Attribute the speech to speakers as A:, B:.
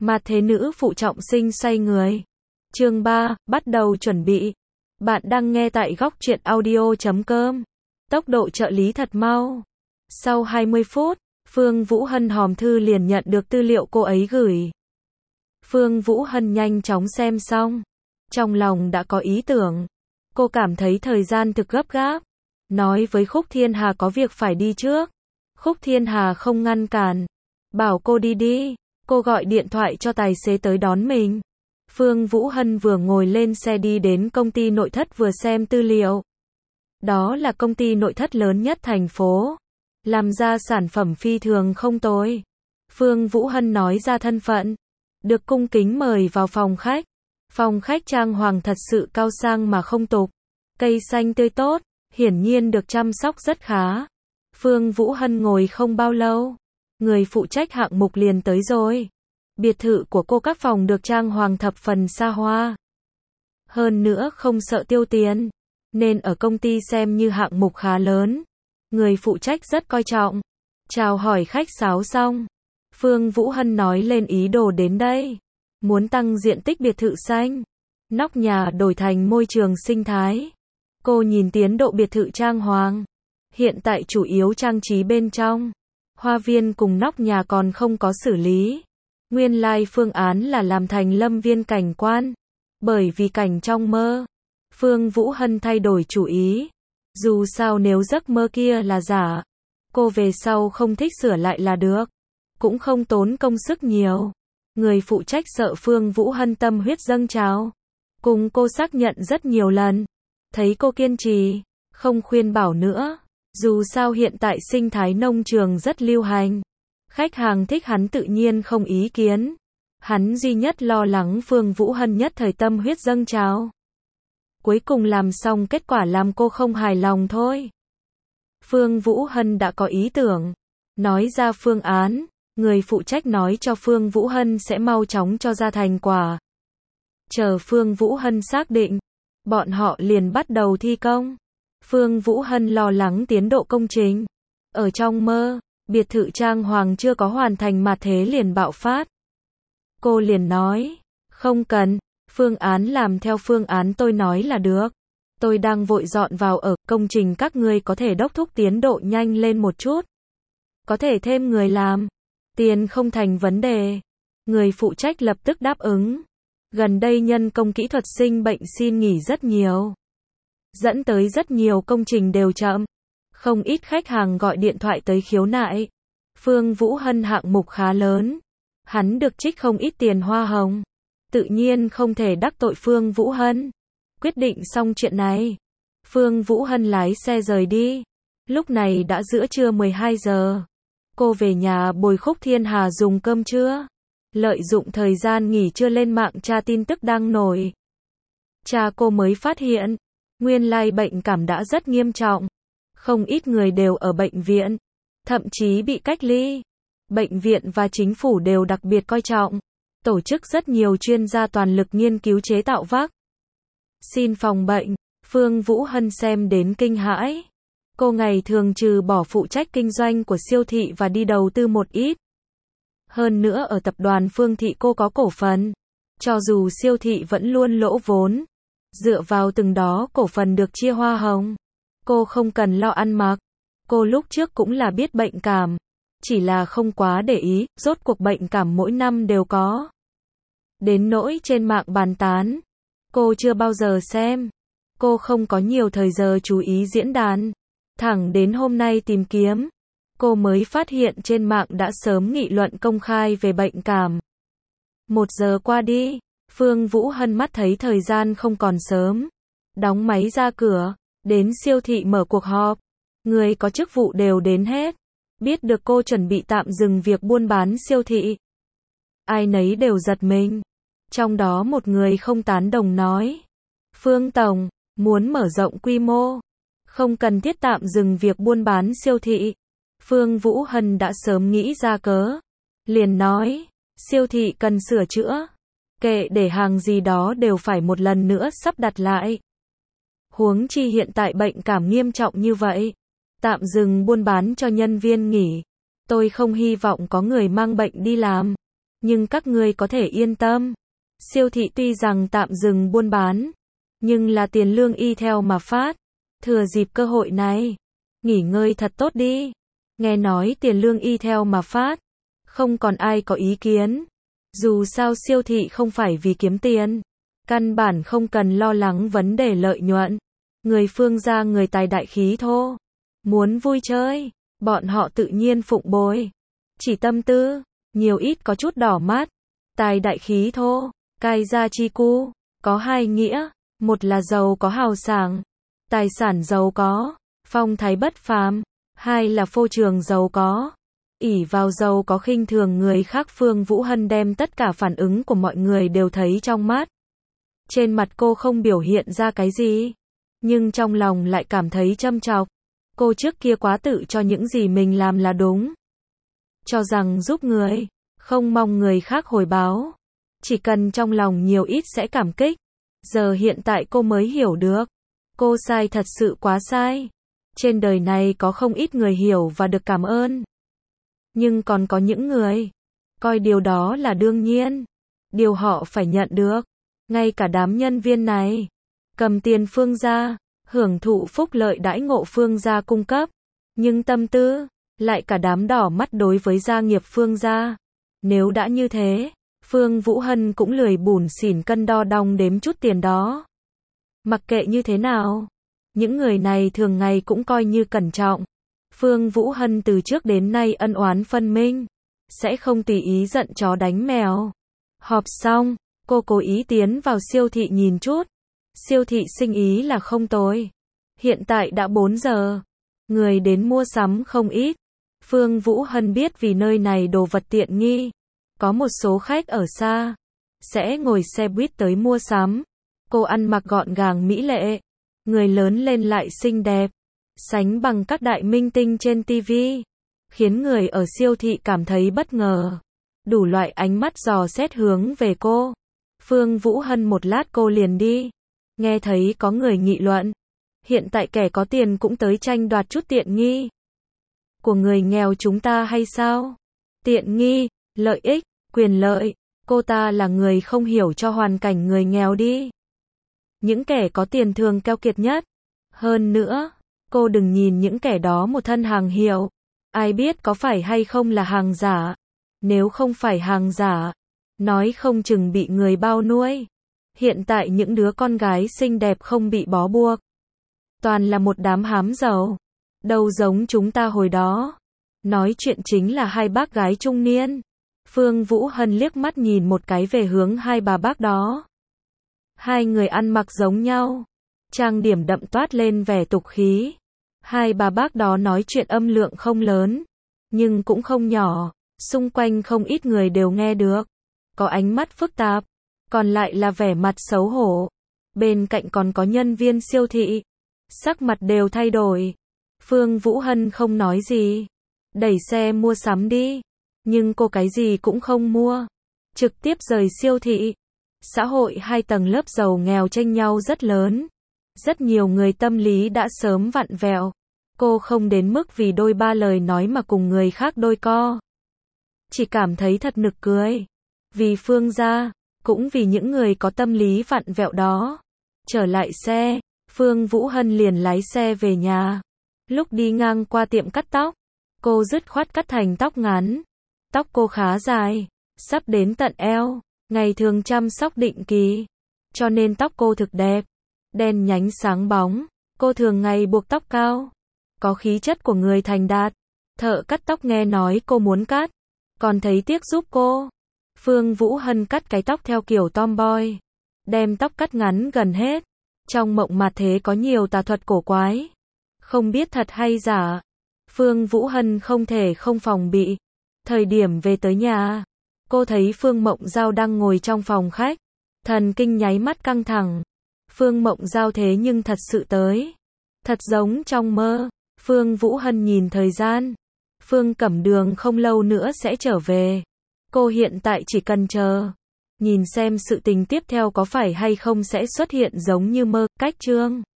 A: Mà thế nữ phụ trọng sinh xoay người. Chương 3, bắt đầu chuẩn bị. Bạn đang nghe tại góc truyện audio.com. Tốc độ trợ lý thật mau. Sau 20 phút, Phương Vũ Hân hòm thư liền nhận được tư liệu cô ấy gửi. Phương Vũ Hân nhanh chóng xem xong. Trong lòng đã có ý tưởng. Cô cảm thấy thời gian thực gấp gáp. Nói với Khúc Thiên Hà có việc phải đi trước. Khúc Thiên Hà không ngăn cản. Bảo cô đi đi. Cô gọi điện thoại cho tài xế tới đón mình. Phương Vũ Hân vừa ngồi lên xe đi đến công ty nội thất vừa xem tư liệu. Đó là công ty nội thất lớn nhất thành phố. Làm ra sản phẩm phi thường không tồi. Phương Vũ Hân nói ra thân phận. Được cung kính mời vào phòng khách. Phòng khách trang hoàng thật sự cao sang mà không tục. Cây xanh tươi tốt, hiển nhiên được chăm sóc rất khá. Phương Vũ Hân ngồi không bao lâu. Người phụ trách hạng mục liền tới rồi. Biệt thự của cô các phòng được trang hoàng thập phần xa hoa. Hơn nữa không sợ tiêu tiền. Nên ở công ty xem như hạng mục khá lớn. Người phụ trách rất coi trọng. Chào hỏi khách sáo xong. Phương Vũ Hân nói lên ý đồ đến đây. Muốn tăng diện tích biệt thự xanh. Nóc nhà đổi thành môi trường sinh thái. Cô nhìn tiến độ biệt thự trang hoàng. Hiện tại chủ yếu trang trí bên trong. Hoa viên cùng nóc nhà còn không có xử lý. Nguyên lai phương án là làm thành lâm viên cảnh quan. Bởi vì cảnh trong mơ. Phương Vũ Hân thay đổi chủ ý. Dù sao nếu giấc mơ kia là giả. Cô về sau không thích sửa lại là được. Cũng không tốn công sức nhiều. Người phụ trách sợ Phương Vũ Hân tâm huyết dâng trào. Cùng cô xác nhận rất nhiều lần. Thấy cô kiên trì. Không khuyên bảo nữa. Dù sao hiện tại sinh thái nông trường rất lưu hành. Khách hàng thích hắn tự nhiên không ý kiến. Hắn duy nhất lo lắng Phương Vũ Hân nhất thời tâm huyết dâng trào. Cuối cùng làm xong kết quả làm cô không hài lòng thôi. Phương Vũ Hân đã có ý tưởng. Nói ra phương án. Người phụ trách nói cho Phương Vũ Hân sẽ mau chóng cho ra thành quả. Chờ Phương Vũ Hân xác định. Bọn họ liền bắt đầu thi công. Phương Vũ Hân lo lắng tiến độ công trình. Ở trong mơ, biệt thự trang hoàng chưa có hoàn thành mà thế liền bạo phát. Cô liền nói, không cần, phương án làm theo phương án tôi nói là được. Tôi đang vội dọn vào ở, công trình các ngươi có thể đốc thúc tiến độ nhanh lên một chút. Có thể thêm người làm, tiền không thành vấn đề. Người phụ trách lập tức đáp ứng. Gần đây nhân công kỹ thuật sinh bệnh xin nghỉ rất nhiều. Dẫn tới rất nhiều công trình đều chậm. Không ít khách hàng gọi điện thoại tới khiếu nại. Phương Vũ Hân hạng mục khá lớn. Hắn được trích không ít tiền hoa hồng. Tự nhiên không thể đắc tội Phương Vũ Hân. Quyết định xong chuyện này. Phương Vũ Hân lái xe rời đi. Lúc này đã giữa trưa 12 giờ. Cô về nhà bồi Khúc Thiên Hà dùng cơm trưa. Lợi dụng thời gian nghỉ trưa lên mạng tra tin tức đang nổi. Cha cô mới phát hiện. Nguyên lai bệnh cảm đã rất nghiêm trọng. Không ít người đều ở bệnh viện. Thậm chí bị cách ly. Bệnh viện và chính phủ đều đặc biệt coi trọng. Tổ chức rất nhiều chuyên gia toàn lực nghiên cứu chế tạo vaccine phòng bệnh. Phương Vũ Hân xem đến kinh hãi. Cô ngày thường trừ bỏ phụ trách kinh doanh của siêu thị và đi đầu tư một ít. Hơn nữa ở tập đoàn Phương Thị cô có cổ phần. Cho dù siêu thị vẫn luôn lỗ vốn. Dựa vào từng đó cổ phần được chia hoa hồng. Cô không cần lo ăn mặc. Cô lúc trước cũng là biết bệnh cảm. Chỉ là không quá để ý, rốt cuộc bệnh cảm mỗi năm đều có. Đến nỗi trên mạng bàn tán. Cô chưa bao giờ xem. Cô không có nhiều thời giờ chú ý diễn đàn. Thẳng đến hôm nay tìm kiếm. Cô mới phát hiện trên mạng đã sớm nghị luận công khai về bệnh cảm. 1 giờ qua đi. Phương Vũ Hân mắt thấy thời gian không còn sớm. Đóng máy ra cửa. Đến siêu thị mở cuộc họp. Người có chức vụ đều đến hết. Biết được cô chuẩn bị tạm dừng việc buôn bán siêu thị. Ai nấy đều giật mình. Trong đó một người không tán đồng nói. Phương Tổng, muốn mở rộng quy mô. Không cần thiết tạm dừng việc buôn bán siêu thị. Phương Vũ Hân đã sớm nghĩ ra cớ. Liền nói, siêu thị cần sửa chữa. Kệ để hàng gì đó đều phải một lần nữa sắp đặt lại. Huống chi hiện tại bệnh cảm nghiêm trọng như vậy. Tạm dừng buôn bán cho nhân viên nghỉ. Tôi không hy vọng có người mang bệnh đi làm. Nhưng các ngươi có thể yên tâm. Siêu thị tuy rằng tạm dừng buôn bán, nhưng là tiền lương y theo mà phát. Thừa dịp cơ hội này, nghỉ ngơi thật tốt đi. Nghe nói tiền lương y theo mà phát, không còn ai có ý kiến. Dù sao siêu thị không phải vì kiếm tiền, căn bản không cần lo lắng vấn đề lợi nhuận. Người Phương gia người tài đại khí thô, muốn vui chơi, bọn họ tự nhiên phụng bồi. Chỉ tâm tư, nhiều ít có chút đỏ mắt. Tài đại khí thô, cai gia chi cu, có hai nghĩa, một là giàu có hào sảng, tài sản giàu có, phong thái bất phàm, hai là phô trương giàu có, ỷ vào giàu có khinh thường người khác. Phương Vũ Hân đem tất cả phản ứng của mọi người đều thấy trong mắt. Trên mặt cô không biểu hiện ra cái gì, nhưng trong lòng lại cảm thấy châm chọc. Cô trước kia quá tự cho những gì mình làm là đúng, cho rằng giúp người, không mong người khác hồi báo, chỉ cần trong lòng nhiều ít sẽ cảm kích. Giờ hiện tại cô mới hiểu được, cô sai thật sự quá sai. Trên đời này có không ít người hiểu và được cảm ơn, nhưng còn có những người coi điều đó là đương nhiên, điều họ phải nhận được. Ngay cả đám nhân viên này, cầm tiền Phương gia, hưởng thụ phúc lợi đãi ngộ Phương gia cung cấp, nhưng tâm tư lại cả đám đỏ mắt đối với gia nghiệp Phương gia. Nếu đã như thế, Phương Vũ Hân cũng lười bủn xỉn cân đo đong đếm chút tiền đó. Mặc kệ như thế nào, những người này thường ngày cũng coi như cẩn trọng. Phương Vũ Hân từ trước đến nay ân oán phân minh, sẽ không tùy ý giận chó đánh mèo. Họp xong, cô cố ý tiến vào siêu thị nhìn chút. Siêu thị sinh ý là không tồi. Hiện tại đã 4 giờ, người đến mua sắm không ít. Phương Vũ Hân biết vì nơi này đồ vật tiện nghi, có một số khách ở xa sẽ ngồi xe buýt tới mua sắm. Cô ăn mặc gọn gàng mỹ lệ, người lớn lên lại xinh đẹp, sánh bằng các đại minh tinh trên TV, khiến người ở siêu thị cảm thấy bất ngờ. Đủ loại ánh mắt dò xét hướng về cô. Phương Vũ Hân một lát cô liền đi. Nghe thấy có người nghị luận, hiện tại kẻ có tiền cũng tới tranh đoạt chút tiện nghi của người nghèo chúng ta hay sao? Tiện nghi, lợi ích, quyền lợi, cô ta là người không hiểu cho hoàn cảnh người nghèo đi. Những kẻ có tiền thường keo kiệt nhất. Hơn nữa, cô đừng nhìn những kẻ đó một thân hàng hiệu, ai biết có phải hay không là hàng giả. Nếu không phải hàng giả, nói không chừng bị người bao nuôi. Hiện tại những đứa con gái xinh đẹp không bị bó buộc, toàn là một đám hám giàu, đâu giống chúng ta hồi đó. Nói chuyện chính là hai bác gái trung niên. Phương Vũ Hân liếc mắt nhìn một cái về hướng hai bà bác đó. Hai người ăn mặc giống nhau, trang điểm đậm toát lên vẻ tục khí. Hai bà bác đó nói chuyện âm lượng không lớn, nhưng cũng không nhỏ, xung quanh không ít người đều nghe được. Có ánh mắt phức tạp, còn lại là vẻ mặt xấu hổ. Bên cạnh còn có nhân viên siêu thị, sắc mặt đều thay đổi. Phương Vũ Hân không nói gì, đẩy xe mua sắm đi, nhưng cô cái gì cũng không mua, trực tiếp rời siêu thị. Xã hội hai tầng lớp giàu nghèo tranh nhau rất lớn, rất nhiều người tâm lý đã sớm vặn vẹo. Cô không đến mức vì đôi ba lời nói mà cùng người khác đôi co, chỉ cảm thấy thật nực cười. Vì Phương gia, cũng vì những người có tâm lý vặn vẹo đó. Trở lại xe, Phương Vũ Hân liền lái xe về nhà. Lúc đi ngang qua tiệm cắt tóc, cô dứt khoát cắt thành tóc ngắn. Tóc cô khá dài, sắp đến tận eo, ngày thường chăm sóc định kỳ, cho nên tóc cô thực đẹp, đen nhánh sáng bóng. Cô thường ngày buộc tóc cao, có khí chất của người thành đạt. Thợ cắt tóc nghe nói cô muốn cắt, còn thấy tiếc giúp cô. Phương Vũ Hân cắt cái tóc theo kiểu tomboy, đem tóc cắt ngắn gần hết. Trong mộng mạt thế có nhiều tà thuật cổ quái, không biết thật hay giả. Phương Vũ Hân không thể không phòng bị. Thời điểm về tới nhà, cô thấy Phương Mộng Giao đang ngồi trong phòng khách, thần kinh nháy mắt căng thẳng. Phương Mộng Giao thế nhưng thật sự tới, thật giống trong mơ. Phương Vũ Hân nhìn thời gian, Phương Cẩm Đường không lâu nữa sẽ trở về. Cô hiện tại chỉ cần chờ, nhìn xem sự tình tiếp theo có phải hay không sẽ xuất hiện giống như mơ. Cách chương